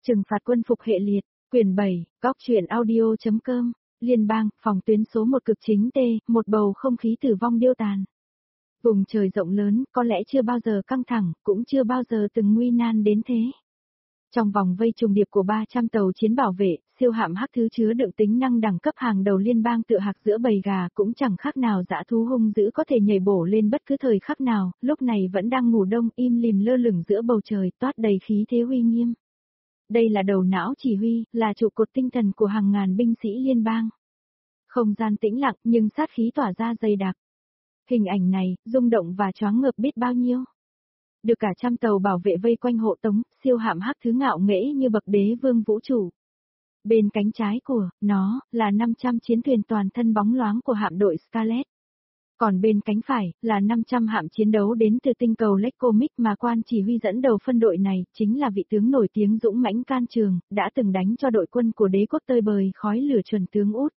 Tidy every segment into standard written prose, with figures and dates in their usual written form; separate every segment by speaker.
Speaker 1: Trừng phạt quân phục hệ liệt, quyển 7, góc truyện audio.com, Liên bang, phòng tuyến số 1 cực chính T, một bầu không khí tử vong điêu tàn. Vùng trời rộng lớn, có lẽ chưa bao giờ căng thẳng, cũng chưa bao giờ từng nguy nan đến thế. Trong vòng vây trùng điệp của 300 tàu chiến bảo vệ, siêu hạm hắc thứ chứa đựng tính năng đẳng cấp hàng đầu liên bang tựa hạc giữa bầy gà cũng chẳng khác nào dã thú hung dữ có thể nhảy bổ lên bất cứ thời khắc nào, lúc này vẫn đang ngủ đông im lìm lơ lửng giữa bầu trời toát đầy khí thế uy nghiêm. Đây là đầu não chỉ huy, là trụ cột tinh thần của hàng ngàn binh sĩ liên bang. Không gian tĩnh lặng nhưng sát khí tỏa ra dày đặc. Hình ảnh này, rung động và choáng ngợp biết bao nhiêu. Được cả trăm tàu bảo vệ vây quanh hộ tống, siêu hạm hắc thứ ngạo nghễ như bậc đế vương vũ trụ. Bên cánh trái của nó là 500 chiến thuyền toàn thân bóng loáng của hạm đội Scarlet. Còn bên cánh phải là 500 hạm chiến đấu đến từ tinh cầu Lecomic mà quan chỉ huy dẫn đầu phân đội này chính là vị tướng nổi tiếng dũng mãnh can trường, đã từng đánh cho đội quân của đế quốc tơi bời khói lửa chuẩn tướng Út.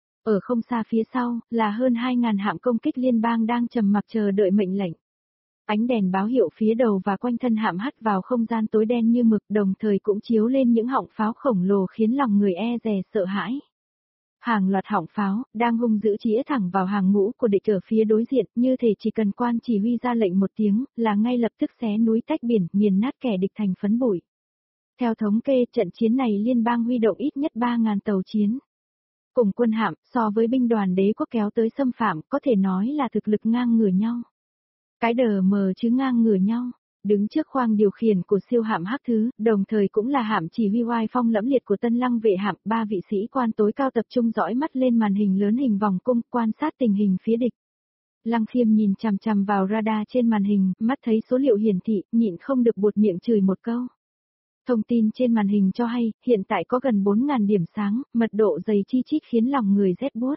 Speaker 1: Ở không xa phía sau là hơn 2.000 hạm công kích liên bang đang trầm mặc chờ đợi mệnh lệnh. Ánh đèn báo hiệu phía đầu và quanh thân hạm hắt vào không gian tối đen như mực, đồng thời cũng chiếu lên những họng pháo khổng lồ khiến lòng người e dè sợ hãi. Hàng loạt họng pháo đang hung dữ chĩa thẳng vào hàng ngũ của địch ở phía đối diện, như thể chỉ cần quan chỉ huy ra lệnh một tiếng là ngay lập tức xé núi tách biển, nghiền nát kẻ địch thành phấn bụi. Theo thống kê, trận chiến này liên bang huy động ít nhất 3.000 tàu chiến. Cùng quân hạm, so với binh đoàn đế quốc kéo tới xâm phạm, có thể nói là thực lực ngang ngửa nhau. Cái đờ mờ chứ ngang ngửa nhau, đứng trước khoang điều khiển của siêu hạm hắc thứ, đồng thời cũng là hạm chỉ huy oai phong lẫm liệt của Tân Lăng vệ hạm, 3 vị sĩ quan tối cao tập trung dõi mắt lên màn hình lớn hình vòng cung, quan sát tình hình phía địch. Lăng Khiêm nhìn chằm chằm vào radar trên màn hình, mắt thấy số liệu hiển thị, nhịn không được buột miệng chửi một câu. Thông tin trên màn hình cho hay, hiện tại có gần 4.000 điểm sáng, mật độ dày chi chít khiến lòng người rét buốt.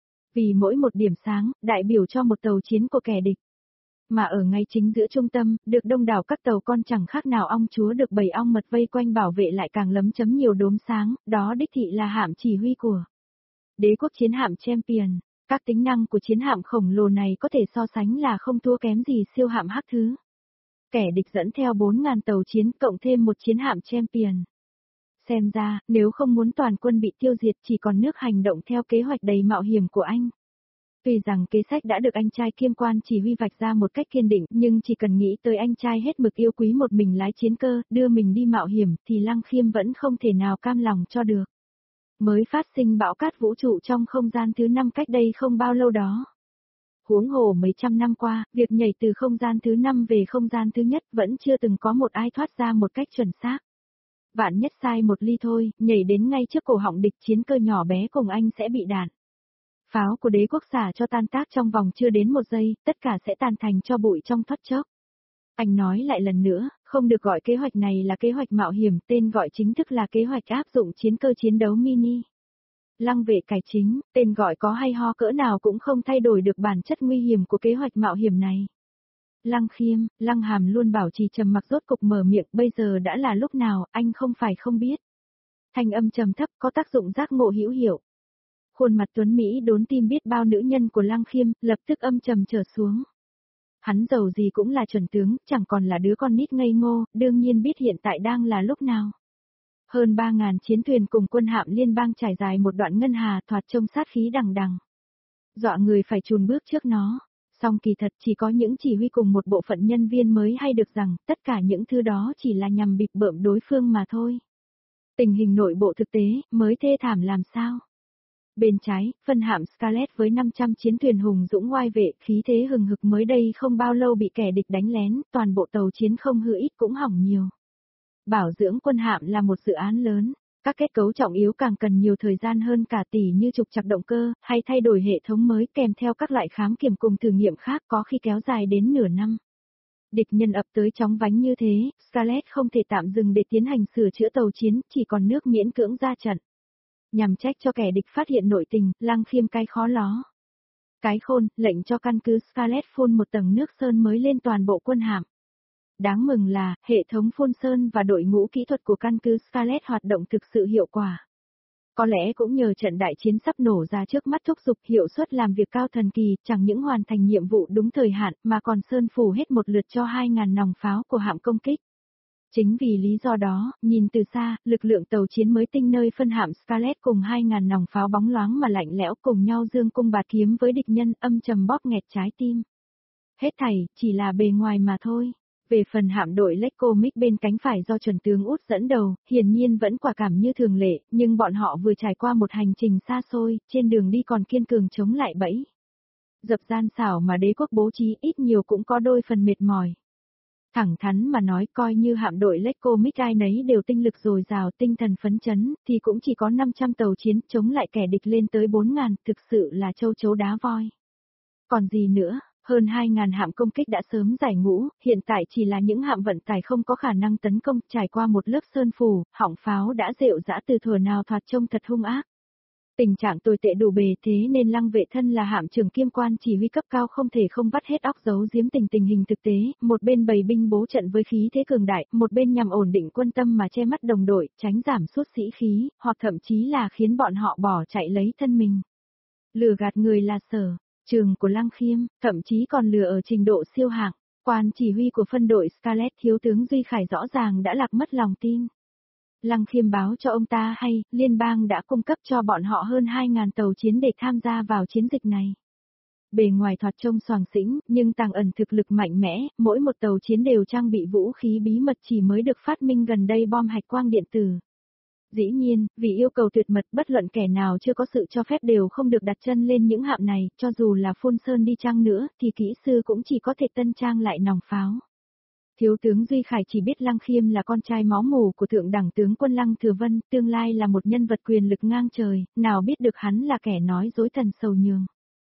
Speaker 1: Vì mỗi một điểm sáng, đại biểu cho một tàu chiến của kẻ địch. Mà ở ngay chính giữa trung tâm, được đông đảo các tàu con chẳng khác nào ong chúa được bầy ong mật vây quanh bảo vệ lại càng lấm chấm nhiều đốm sáng, đó đích thị là hạm chỉ huy của đế quốc chiến hạm Champion. Các tính năng của chiến hạm khổng lồ này có thể so sánh là không thua kém gì siêu hạm hắc thứ. Kẻ địch dẫn theo 4.000 tàu chiến cộng thêm một chiến hạm Champion. Xem ra, nếu không muốn toàn quân bị tiêu diệt chỉ còn nước hành động theo kế hoạch đầy mạo hiểm của anh. Tuy rằng kế sách đã được anh trai kiêm quan chỉ huy vạch ra một cách kiên định, nhưng chỉ cần nghĩ tới anh trai hết mực yêu quý một mình lái chiến cơ, đưa mình đi mạo hiểm, thì Lăng Khiêm vẫn không thể nào cam lòng cho được. Mới phát sinh bão cát vũ trụ trong không gian thứ 5 cách đây không bao lâu đó. Huống hồ mấy trăm năm qua, việc nhảy từ không gian thứ 5 về không gian thứ nhất vẫn chưa từng có một ai thoát ra một cách chuẩn xác. Vạn nhất sai một ly thôi, nhảy đến ngay trước cổ họng địch, chiến cơ nhỏ bé cùng anh sẽ bị đạn. Pháo của đế quốc xả cho tan tác trong vòng chưa đến 1 giây, tất cả sẽ tàn thành cho bụi trong thoát chốc. Anh nói lại lần nữa, không được gọi kế hoạch này là kế hoạch mạo hiểm, tên gọi chính thức là kế hoạch áp dụng chiến cơ chiến đấu mini. Lăng vệ cải chính, tên gọi có hay ho cỡ nào cũng không thay đổi được bản chất nguy hiểm của kế hoạch mạo hiểm này. Lăng Khiêm, Lăng Hàm luôn bảo trì trầm mặc rốt cục mở miệng, bây giờ đã là lúc nào, anh không phải không biết. Thanh âm trầm thấp có tác dụng giác ngộ hữu hiệu. Khuôn mặt tuấn Mỹ đốn tim biết bao nữ nhân của Lăng Khiêm, lập tức âm trầm trở xuống. Hắn dầu gì cũng là chuẩn tướng, chẳng còn là đứa con nít ngây ngô, đương nhiên biết hiện tại đang là lúc nào. Hơn 3.000 chiến thuyền cùng quân hạm liên bang trải dài một đoạn ngân hà thoạt trông sát khí đằng đằng. Dọa người phải chùn bước trước nó. Song kỳ thật chỉ có những chỉ huy cùng một bộ phận nhân viên mới hay được rằng, tất cả những thứ đó chỉ là nhằm bịp bợm đối phương mà thôi. Tình hình nội bộ thực tế, mới thê thảm làm sao? Bên trái, phân hạm Scarlet với 500 chiến thuyền hùng dũng oai vệ, khí thế hừng hực mới đây không bao lâu bị kẻ địch đánh lén, toàn bộ tàu chiến không hư ít cũng hỏng nhiều. Bảo dưỡng quân hạm là một dự án lớn, các kết cấu trọng yếu càng cần nhiều thời gian hơn cả tỷ như trục trặc động cơ, hay thay đổi hệ thống mới kèm theo các loại khám kiểm cùng thử nghiệm khác có khi kéo dài đến nửa năm. Địch nhân ập tới chóng vánh như thế, Scarlet không thể tạm dừng để tiến hành sửa chữa tàu chiến, chỉ còn nước miễn cưỡng ra trận. Nhằm trách cho kẻ địch phát hiện nội tình, Lăng Khiêm cái khó ló. Cái khôn, lệnh cho căn cứ Scarlet phun một tầng nước sơn mới lên toàn bộ quân hạm. Đáng mừng là, hệ thống phun sơn và đội ngũ kỹ thuật của căn cứ Scarlet hoạt động thực sự hiệu quả. Có lẽ cũng nhờ trận đại chiến sắp nổ ra trước mắt thúc giục hiệu suất làm việc cao thần kỳ, chẳng những hoàn thành nhiệm vụ đúng thời hạn mà còn sơn phủ hết một lượt cho 2.000 nòng pháo của hạm công kích. Chính vì lý do đó, nhìn từ xa, lực lượng tàu chiến mới tinh nơi phân hạm Scarlet cùng 2.000 nòng pháo bóng loáng mà lạnh lẽo cùng nhau dương cung bạt kiếm với địch nhân, âm trầm bóp nghẹt trái tim. Hết thảy, chỉ là bề ngoài mà thôi. Về phần hạm đội Lecomic bên cánh phải do chuẩn tướng Út dẫn đầu, hiển nhiên vẫn quả cảm như thường lệ, nhưng bọn họ vừa trải qua một hành trình xa xôi, trên đường đi còn kiên cường chống lại bẫy. Dập gian xảo mà đế quốc bố trí ít nhiều cũng có đôi phần mệt mỏi. Thẳng thắn mà nói, coi như hạm đội Lecomic ai nấy đều tinh lực dồi dào, tinh thần phấn chấn, thì cũng chỉ có 500 tàu chiến chống lại kẻ địch lên tới 4.000, thực sự là châu chấu đá voi. Còn gì nữa, hơn 2.000 hạm công kích đã sớm giải ngũ, hiện tại chỉ là những hạm vận tải không có khả năng tấn công, trải qua một lớp sơn phủ, họng pháo đã rệu rã từ thuở nào thoạt trông thật hung ác. Tình trạng tồi tệ đủ bề thế nên Lăng Vệ Thân là hạm trưởng kiêm quan chỉ huy cấp cao không thể không vắt hết óc giấu giếm tình hình thực tế, một bên bày binh bố trận với khí thế cường đại, một bên nhằm ổn định quân tâm mà che mắt đồng đội, tránh giảm sút sĩ khí, hoặc thậm chí là khiến bọn họ bỏ chạy lấy thân mình. Lừa gạt người là sở trường của Lăng Khiêm, thậm chí còn lừa ở trình độ siêu hạng. Quan chỉ huy của phân đội Scarlet thiếu tướng Duy Khải rõ ràng đã lạc mất lòng tin. Lăng Khiêm báo cho ông ta hay, liên bang đã cung cấp cho bọn họ hơn 2.000 tàu chiến để tham gia vào chiến dịch này. Bề ngoài thoạt trông xoàng xĩnh, nhưng tàng ẩn thực lực mạnh mẽ, mỗi một tàu chiến đều trang bị vũ khí bí mật chỉ mới được phát minh gần đây bom hạch quang điện tử. Dĩ nhiên, vì yêu cầu tuyệt mật bất luận kẻ nào chưa có sự cho phép đều không được đặt chân lên những hạm này, cho dù là phun sơn đi chăng nữa, thì kỹ sư cũng chỉ có thể tân trang lại nòng pháo. Thiếu tướng Duy Khải chỉ biết Lăng Khiêm là con trai máu mủ của thượng đẳng tướng quân Lăng Thừa Vân, tương lai là một nhân vật quyền lực ngang trời, nào biết được hắn là kẻ nói dối thần sầu nhường.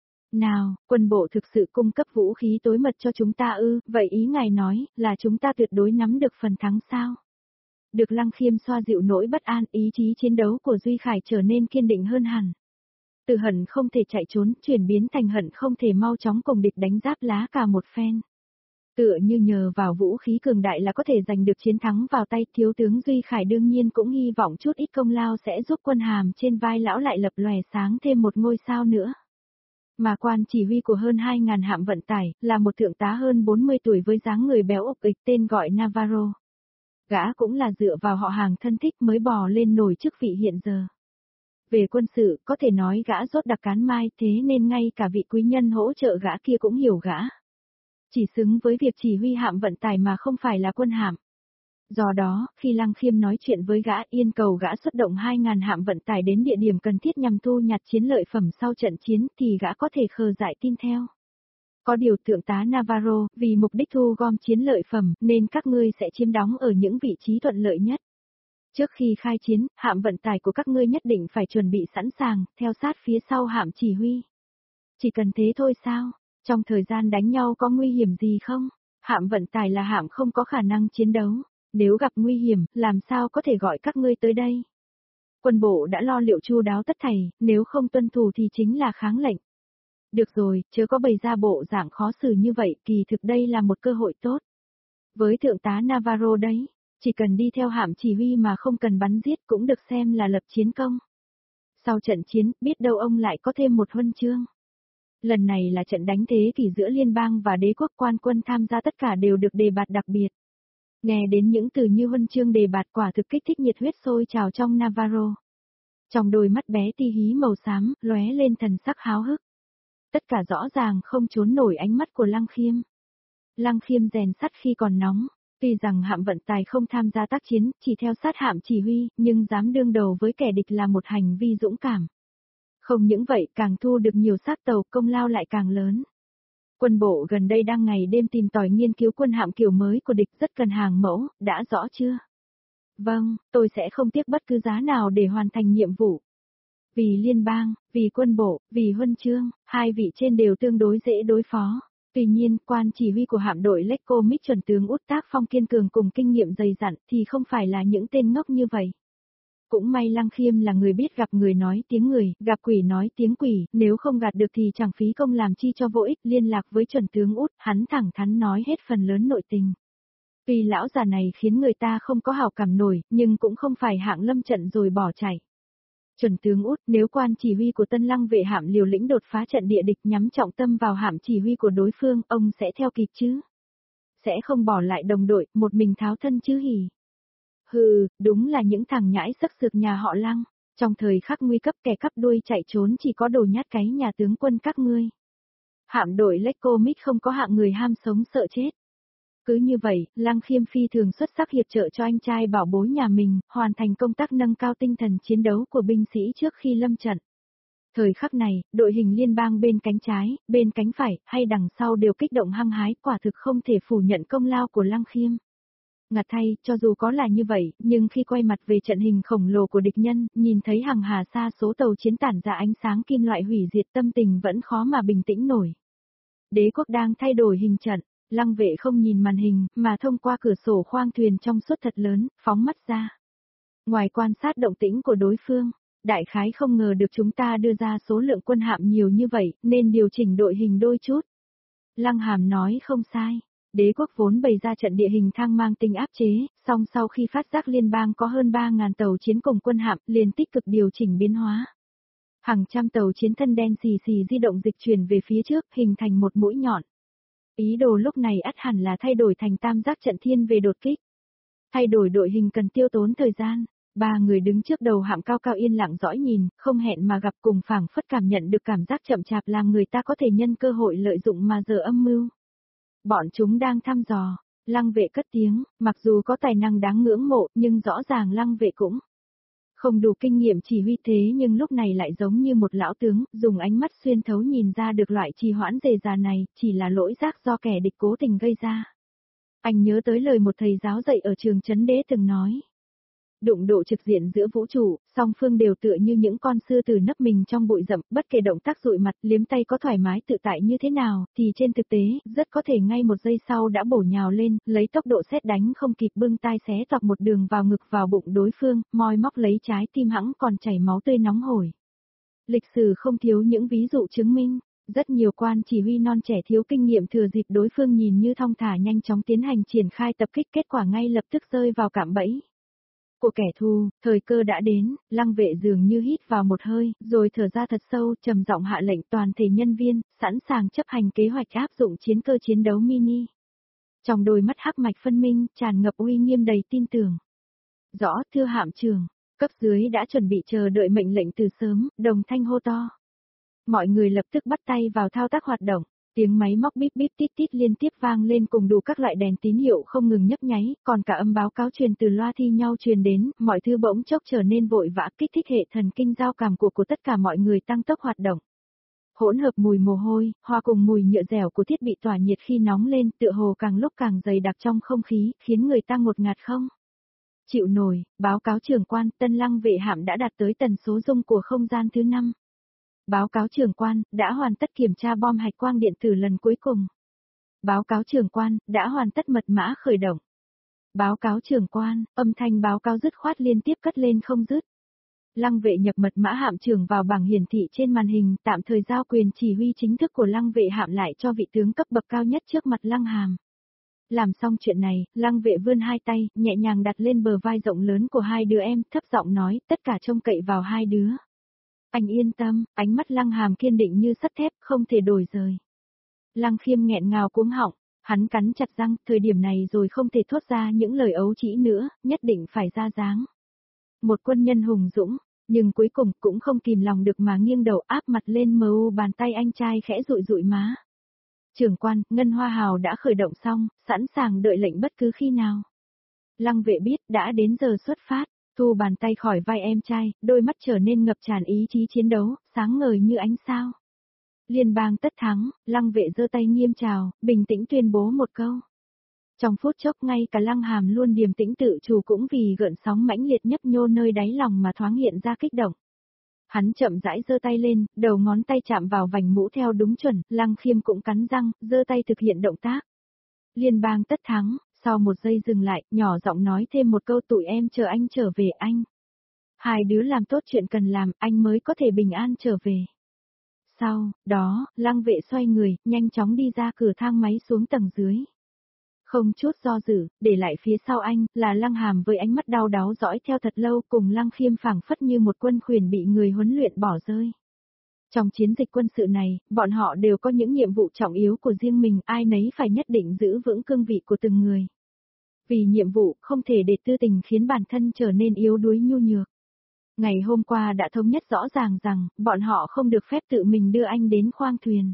Speaker 1: Nào, quân bộ thực sự cung cấp vũ khí tối mật cho chúng ta ư, vậy ý ngài nói, là chúng ta tuyệt đối nắm được phần thắng sao? Được Lăng Khiêm xoa dịu nỗi bất an, ý chí chiến đấu của Duy Khải trở nên kiên định hơn hẳn. Từ hận không thể chạy trốn, chuyển biến thành hận không thể mau chóng cùng địch đánh giáp lá cả một phen. Tựa như nhờ vào vũ khí cường đại là có thể giành được chiến thắng vào tay, thiếu tướng Duy Khải đương nhiên cũng hy vọng chút ít công lao sẽ giúp quân hàm trên vai lão lại lập lòe sáng thêm một ngôi sao nữa. Mà quan chỉ huy của hơn 2.000 hạm vận tải, là một thượng tá hơn 40 tuổi với dáng người béo ục ịch tên gọi Navarro. Gã cũng là dựa vào họ hàng thân thích mới bò lên nổi chức vị hiện giờ. Về quân sự, có thể nói gã rốt đặc cán mai, thế nên ngay cả vị quý nhân hỗ trợ gã kia cũng hiểu gã. Chỉ xứng với việc chỉ huy hạm vận tải mà không phải là quân hạm. Do đó, khi Lăng Khiêm nói chuyện với gã yêu cầu gã xuất động 2.000 hạm vận tải đến địa điểm cần thiết nhằm thu nhặt chiến lợi phẩm sau trận chiến thì gã có thể khờ dại tin theo. Có điều thượng tá Navarro, vì mục đích thu gom chiến lợi phẩm nên các ngươi sẽ chiếm đóng ở những vị trí thuận lợi nhất. Trước khi khai chiến, hạm vận tải của các ngươi nhất định phải chuẩn bị sẵn sàng, theo sát phía sau hạm chỉ huy. Chỉ cần thế thôi sao? Trong thời gian đánh nhau có nguy hiểm gì không? Hạm vận tải là hạm không có khả năng chiến đấu. Nếu gặp nguy hiểm, làm sao có thể gọi các ngươi tới đây? Quân bộ đã lo liệu chu đáo tất thảy, nếu không tuân thủ thì chính là kháng lệnh. Được rồi, chớ có bày ra bộ dạng khó xử như vậy, kỳ thực đây là một cơ hội tốt. Với thượng tá Navarro đấy, chỉ cần đi theo hạm chỉ huy mà không cần bắn giết cũng được xem là lập chiến công. Sau trận chiến, biết đâu ông lại có thêm một huân chương. Lần này là trận đánh thế kỷ giữa liên bang và đế quốc, quan quân tham gia tất cả đều được đề bạt đặc biệt. Nghe đến những từ như huân chương đề bạt quả thực kích thích nhiệt huyết sôi trào trong Navarro. Trong đôi mắt bé ti hí màu xám, lóe lên thần sắc háo hức. Tất cả rõ ràng không trốn nổi ánh mắt của Lăng Khiêm. Lăng Khiêm rèn sắt khi còn nóng, tuy rằng hạm vận tải không tham gia tác chiến, chỉ theo sát hạm chỉ huy, nhưng dám đương đầu với kẻ địch là một hành vi dũng cảm. Không những vậy, càng thu được nhiều xác tàu, công lao lại càng lớn. Quân bộ gần đây đang ngày đêm tìm tòi nghiên cứu quân hạm kiểu mới của địch, rất cần hàng mẫu, đã rõ chưa? Vâng, tôi sẽ không tiếc bất cứ giá nào để hoàn thành nhiệm vụ. Vì liên bang, vì quân bộ, vì huân chương, hai vị trên đều tương đối dễ đối phó. Tuy nhiên, quan chỉ huy của hạm đội Lecomic chuẩn tướng Út Tác Phong kiên cường cùng kinh nghiệm dày dặn thì không phải là những tên ngốc như vậy. Cũng may Lăng Khiêm là người biết gặp người nói tiếng người, gặp quỷ nói tiếng quỷ, nếu không gạt được thì chẳng phí công làm chi cho vô ích. Liên lạc với chuẩn tướng Út, hắn thẳng thắn nói hết phần lớn nội tình. Tuy lão già này khiến người ta không có hảo cảm nổi, nhưng cũng không phải hạng lâm trận rồi bỏ chạy. Chuẩn tướng Út, nếu quan chỉ huy của Tân Lăng vệ hạm liều lĩnh đột phá trận địa địch nhắm trọng tâm vào hạm chỉ huy của đối phương, ông sẽ theo kịp chứ? sẽ không bỏ lại đồng đội, một mình tháo thân chứ hỉ. Hừ, đúng là những thằng nhãi sắc sược nhà họ Lăng, trong thời khắc nguy cấp kẻ cắp đuôi chạy trốn chỉ có đồ nhát cái nhà tướng quân các ngươi. Hạm đội Lecomic không có hạng người ham sống sợ chết. Cứ như vậy, Lăng Khiêm phi thường xuất sắc hiệp trợ cho anh trai bảo bối nhà mình, hoàn thành công tác nâng cao tinh thần chiến đấu của binh sĩ trước khi lâm trận. Thời khắc này, đội hình liên bang bên cánh trái, bên cánh phải, hay đằng sau đều kích động hăng hái, quả thực không thể phủ nhận công lao của Lăng Khiêm. Ngặt thay, cho dù có là như vậy, nhưng khi quay mặt về trận hình khổng lồ của địch nhân, nhìn thấy hàng hà sa số tàu chiến tản ra ánh sáng kim loại hủy diệt, tâm tình vẫn khó mà bình tĩnh nổi. Đế quốc đang thay đổi hình trận, Lăng Vệ không nhìn màn hình, mà thông qua cửa sổ khoang thuyền trong suốt thật lớn, phóng mắt ra. Ngoài quan sát động tĩnh của đối phương, đại khái không ngờ được chúng ta đưa ra số lượng quân hạm nhiều như vậy, nên điều chỉnh đội hình đôi chút. Lăng Hàm nói không sai. Đế quốc vốn bày ra trận địa hình thang mang tính áp chế, song sau khi phát giác liên bang có hơn 3.000 tàu chiến cùng quân hạm, liền tích cực điều chỉnh biến hóa. Hàng trăm tàu chiến thân đen xì xì di động dịch chuyển về phía trước, hình thành một mũi nhọn. Ý đồ lúc này ắt hẳn là thay đổi thành tam giác trận thiên về đột kích. Thay đổi đội hình cần tiêu tốn thời gian. Ba người đứng trước đầu hạm cao cao yên lặng dõi nhìn, không hẹn mà gặp cùng phảng phất cảm nhận được cảm giác chậm chạp làm người ta có thể nhân cơ hội lợi dụng mà giờ âm mưu. Bọn chúng đang thăm dò, Lăng Vệ cất tiếng, mặc dù có tài năng đáng ngưỡng mộ, nhưng rõ ràng Lăng Vệ cũng không đủ kinh nghiệm chỉ huy thế, nhưng lúc này lại giống như một lão tướng, dùng ánh mắt xuyên thấu nhìn ra được loại trì hoãn dề già này, chỉ là lỗi giác do kẻ địch cố tình gây ra. Anh nhớ tới lời một thầy giáo dạy ở trường Trấn Đế từng nói. Đụng độ trực diện giữa vũ trụ, song phương đều tựa như những con sư tử nấp mình trong bụi rậm, bất kể động tác dụi mặt, liếm tay có thoải mái tự tại như thế nào, thì trên thực tế, rất có thể ngay một giây sau đã bổ nhào lên, lấy tốc độ sét đánh không kịp bưng tai xé toạc một đường vào ngực vào bụng đối phương, moi móc lấy trái tim hẵng còn chảy máu tươi nóng hổi. Lịch sử không thiếu những ví dụ chứng minh. Rất nhiều quan chỉ huy non trẻ thiếu kinh nghiệm thừa dịp đối phương nhìn như thong thả nhanh chóng tiến hành triển khai tập kích, kết quả ngay lập tức rơi vào cạm bẫy của kẻ thù. Thời cơ đã đến, Lăng Vệ dường như hít vào một hơi, rồi thở ra thật sâu, trầm giọng hạ lệnh toàn thể nhân viên, sẵn sàng chấp hành kế hoạch áp dụng chiến cơ chiến đấu mini. Trong đôi mắt hắc mạch phân minh, tràn ngập uy nghiêm đầy tin tưởng. Rõ, thưa hạm trưởng, cấp dưới đã chuẩn bị chờ đợi mệnh lệnh từ sớm, đồng thanh hô to. Mọi người lập tức bắt tay vào thao tác hoạt động. Tiếng máy móc bíp bíp tít tít liên tiếp vang lên cùng đủ các loại đèn tín hiệu không ngừng nhấp nháy, còn cả âm báo cáo truyền từ loa thi nhau truyền đến, mọi thứ bỗng chốc trở nên vội vã, kích thích hệ thần kinh giao cảm của tất cả mọi người tăng tốc hoạt động. Hỗn hợp mùi mồ hôi, hòa cùng mùi nhựa dẻo của thiết bị tỏa nhiệt khi nóng lên, tựa hồ càng lúc càng dày đặc trong không khí, khiến người ta ngột ngạt không chịu nổi. Báo cáo trưởng quan, Tân Lăng Vệ hạm đã đạt tới tần số dung của không gian thứ 5. Báo cáo trưởng quan, đã hoàn tất kiểm tra bom hạch quang điện tử lần cuối cùng. Báo cáo trưởng quan, đã hoàn tất mật mã khởi động. Báo cáo trưởng quan, âm thanh báo cáo dứt khoát liên tiếp cất lên không dứt. Lăng Vệ nhập mật mã hạm trưởng vào bảng hiển thị trên màn hình, tạm thời giao quyền chỉ huy chính thức của Lăng Vệ hạm lại cho vị tướng cấp bậc cao nhất trước mặt Lăng Hàm. Làm xong chuyện này, Lăng Vệ vươn hai tay, nhẹ nhàng đặt lên bờ vai rộng lớn của hai đứa em, thấp giọng nói, tất cả trông cậy vào hai đứa. Anh yên tâm, ánh mắt Lăng Hàm kiên định như sắt thép, không thể đổi rời. Lăng Khiêm nghẹn ngào cuống họng, hắn cắn chặt răng, thời điểm này rồi không thể thốt ra những lời ấu trĩ nữa, nhất định phải ra dáng. Một quân nhân hùng dũng, nhưng cuối cùng cũng không kìm lòng được mà nghiêng đầu áp mặt lên mờ bàn tay anh trai khẽ dụi dụi má. Trưởng quan, Ngân Hoa Hào đã khởi động xong, sẵn sàng đợi lệnh bất cứ khi nào. Lăng Vệ biết đã đến giờ xuất phát. Thu bàn tay khỏi vai em trai, đôi mắt trở nên ngập tràn ý chí chiến đấu, sáng ngời như ánh sao. Liên bang tất thắng, Lăng Vệ giơ tay nghiêm chào, bình tĩnh tuyên bố một câu. Trong phút chốc ngay cả Lăng Hàm luôn điềm tĩnh tự chủ cũng vì gợn sóng mãnh liệt nhấp nhô nơi đáy lòng mà thoáng hiện ra kích động. Hắn chậm rãi giơ tay lên, đầu ngón tay chạm vào vành mũ theo đúng chuẩn, Lăng Khiêm cũng cắn răng, giơ tay thực hiện động tác. Liên bang tất thắng. Sau một giây dừng lại, nhỏ giọng nói thêm một câu, tụi em chờ anh trở về anh. Hai đứa làm tốt chuyện cần làm, anh mới có thể bình an trở về. Sau đó, Lăng Vệ xoay người, nhanh chóng đi ra cửa thang máy xuống tầng dưới. Không chút do dự, để lại phía sau anh, là Lăng Hàm với ánh mắt đau đáu dõi theo thật lâu, cùng Lăng Khiêm phảng phất như một quân khuyển bị người huấn luyện bỏ rơi. Trong chiến dịch quân sự này, bọn họ đều có những nhiệm vụ trọng yếu của riêng mình, ai nấy phải nhất định giữ vững cương vị của từng người. Vì nhiệm vụ, không thể để tư tình khiến bản thân trở nên yếu đuối nhu nhược. Ngày hôm qua đã thống nhất rõ ràng rằng, bọn họ không được phép tự mình đưa anh đến khoang thuyền.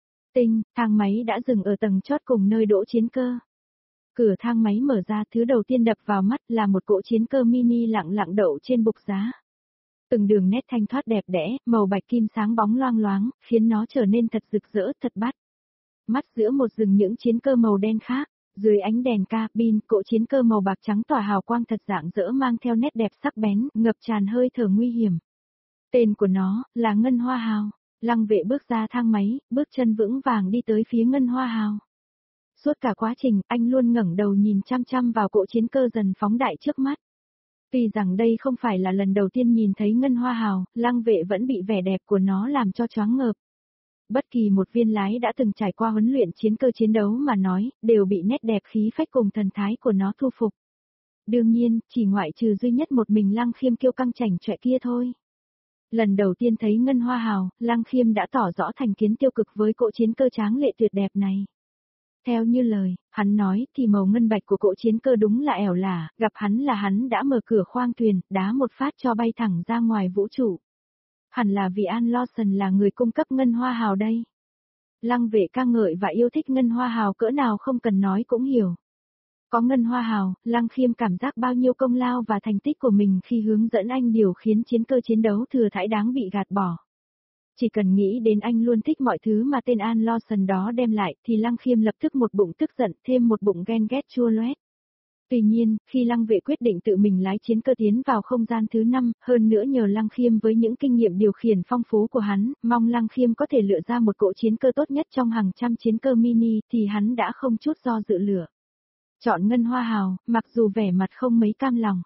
Speaker 1: Thang máy đã dừng ở tầng chót cùng nơi đỗ chiến cơ. Cửa thang máy mở ra, thứ đầu tiên đập vào mắt là một cỗ chiến cơ mini lặng lặng đậu trên bục giá. Từng đường nét thanh thoát đẹp đẽ, màu bạch kim sáng bóng loang loáng, khiến nó trở nên thật rực rỡ, thật bắt mắt giữa một rừng những chiến cơ màu đen khác. Dưới ánh đèn cabin, cỗ chiến cơ màu bạc trắng tỏa hào quang thật rạng rỡ mang theo nét đẹp sắc bén, ngập tràn hơi thở nguy hiểm. Tên của nó là Ngân Hoa Hào. Lăng Vệ bước ra thang máy, bước chân vững vàng đi tới phía Ngân Hoa Hào. Suốt cả quá trình, anh luôn ngẩng đầu nhìn chăm chăm vào cỗ chiến cơ dần phóng đại trước mắt. Tuy rằng đây không phải là lần đầu tiên nhìn thấy Ngân Hoa Hào, Lăng Vệ vẫn bị vẻ đẹp của nó làm cho choáng ngợp. Bất kỳ một viên lái đã từng trải qua huấn luyện chiến cơ chiến đấu mà nói, đều bị nét đẹp khí phách cùng thần thái của nó thu phục. Đương nhiên, chỉ ngoại trừ duy nhất một mình Lăng Khiêm kiêu căng chảnh chọe kia thôi. Lần đầu tiên thấy Ngân Hoa Hào, Lăng Khiêm đã tỏ rõ thành kiến tiêu cực với cỗ chiến cơ tráng lệ tuyệt đẹp này. Theo như lời, hắn nói thì màu ngân bạch của cỗ chiến cơ đúng là ẻo lả, gặp hắn là hắn đã mở cửa khoang thuyền, đá một phát cho bay thẳng ra ngoài vũ trụ. Hẳn là vì An Lawson là người cung cấp Ngân Hoa Hào đây. Lăng Vệ ca ngợi và yêu thích Ngân Hoa Hào cỡ nào không cần nói cũng hiểu. Có Ngân Hoa Hào, Lăng Khiêm cảm giác bao nhiêu công lao và thành tích của mình khi hướng dẫn anh điều khiến chiến cơ chiến đấu thừa thãi đáng bị gạt bỏ. Chỉ cần nghĩ đến anh luôn thích mọi thứ mà tên An Lawson đó đem lại thì Lăng Khiêm lập tức một bụng tức giận, thêm một bụng ghen ghét chua loét. Tuy nhiên, khi Lăng Vệ quyết định tự mình lái chiến cơ tiến vào không gian thứ 5, hơn nữa nhờ Lăng Khiêm với những kinh nghiệm điều khiển phong phú của hắn, mong Lăng Khiêm có thể lựa ra một cỗ chiến cơ tốt nhất trong hàng trăm chiến cơ mini thì hắn đã không chút do dự lựa. Chọn Ngân Hoa Hào, mặc dù vẻ mặt không mấy cam lòng.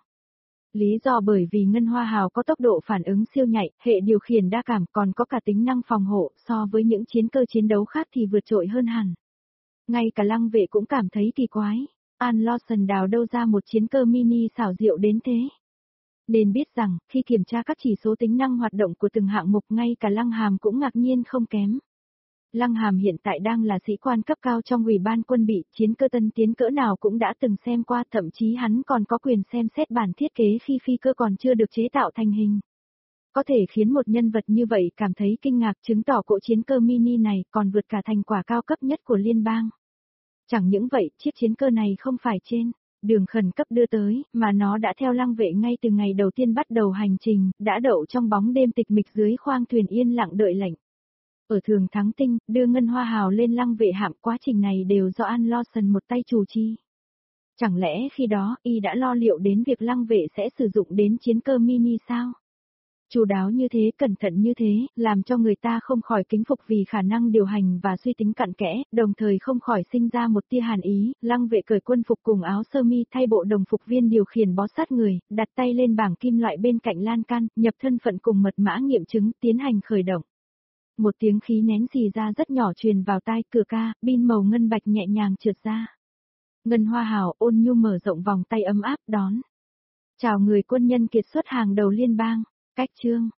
Speaker 1: Lý do bởi vì Ngân Hoa Hào có tốc độ phản ứng siêu nhạy, hệ điều khiển đa cảm còn có cả tính năng phòng hộ so với những chiến cơ chiến đấu khác thì vượt trội hơn hẳn. Ngay cả Lăng Vệ cũng cảm thấy kỳ quái. An Lawson đào đâu ra một chiến cơ mini xảo diệu đến thế. Nên biết rằng, khi kiểm tra các chỉ số tính năng hoạt động của từng hạng mục ngay cả Lăng Hàm cũng ngạc nhiên không kém. Lăng Hàm hiện tại đang là sĩ quan cấp cao trong ủy ban quân bị, chiến cơ tân tiến cỡ nào cũng đã từng xem qua, thậm chí hắn còn có quyền xem xét bản thiết kế khi phi cơ còn chưa được chế tạo thành hình. Có thể khiến một nhân vật như vậy cảm thấy kinh ngạc, chứng tỏ cỗ chiến cơ mini này còn vượt cả thành quả cao cấp nhất của liên bang. Chẳng những vậy, chiếc chiến cơ này không phải trên đường khẩn cấp đưa tới, mà nó đã theo Lăng Vệ ngay từ ngày đầu tiên bắt đầu hành trình, đã đậu trong bóng đêm tịch mịch dưới khoang thuyền yên lặng đợi lệnh. Ở Thường Thắng Tinh, đưa Ngân Hoa Hào lên Lăng Vệ hạm, quá trình này đều do An Lawson một tay chủ trì. Chẳng lẽ khi đó, y đã lo liệu đến việc Lăng Vệ sẽ sử dụng đến chiến cơ mini sao? Chu đáo như thế, cẩn thận như thế, làm cho người ta không khỏi kính phục vì khả năng điều hành và suy tính cặn kẽ, đồng thời không khỏi sinh ra một tia hàn ý. Lăng Vệ cởi quân phục cùng áo sơ mi thay bộ đồng phục viên điều khiển bó sát người, đặt tay lên bảng kim loại bên cạnh lan can, nhập thân phận cùng mật mã nghiệm chứng, tiến hành khởi động. Một tiếng khí nén xì ra rất nhỏ truyền vào tai, cửa cabin màu ngân bạch nhẹ nhàng trượt ra. Ngân Hoa Hào ôn nhu mở rộng vòng tay ấm áp đón. Chào người quân nhân kiệt xuất hàng đầu liên bang. Cách chương